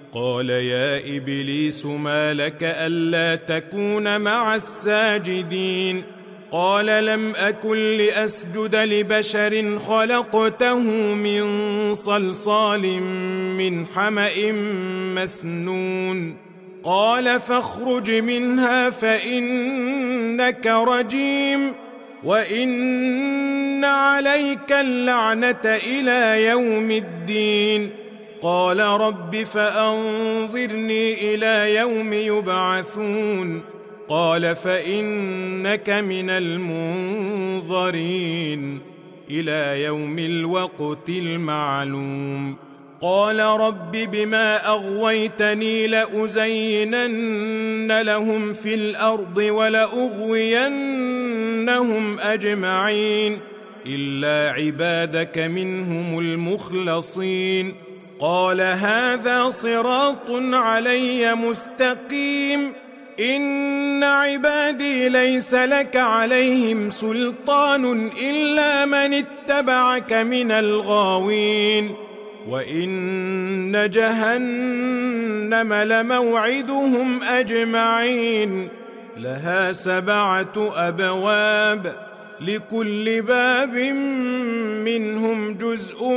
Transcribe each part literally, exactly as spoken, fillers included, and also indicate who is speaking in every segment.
Speaker 1: قال يا إبليس ما لك ألا تكون مع الساجدين قال لم أكن لأسجد لبشر خلقته من صلصال من حمأ مسنون قال فاخرج منها فإنك رجيم وإن عليك اللعنة إلى يوم الدين قال رب فأنظرني إلى يوم يبعثون قال فإنك من المنظرين إلى يوم الوقت المعلوم قال رب بما أغويتني لأزينن لهم في الأرض ولأغوينهم أجمعين إلا عبادك منهم المخلصين قال هذا صراط علي مستقيم إن عبادي ليس لك عليهم سلطان إلا من اتبعك من الغاوين وإن جهنم لموعدهم أجمعين لها سبعة أبواب لكل باب منهم جزء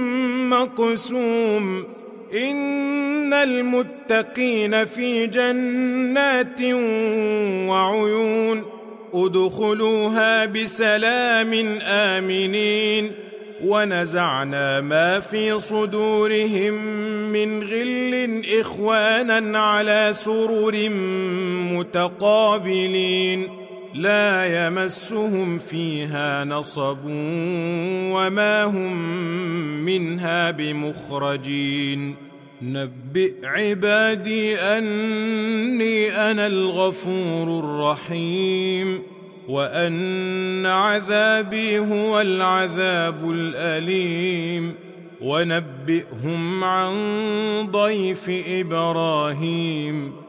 Speaker 1: مقسوم إن المتقين في جنات وعيون ادخلوها بسلام آمنين ونزعنا ما في صدورهم من غل إخوانا على سرر متقابلين لا يمسهم فيها نصب وما هم منها بمخرجين نبئ عبادي أني أنا الغفور الرحيم وأن عذابي هو العذاب الأليم ونبئهم عن ضيف إبراهيم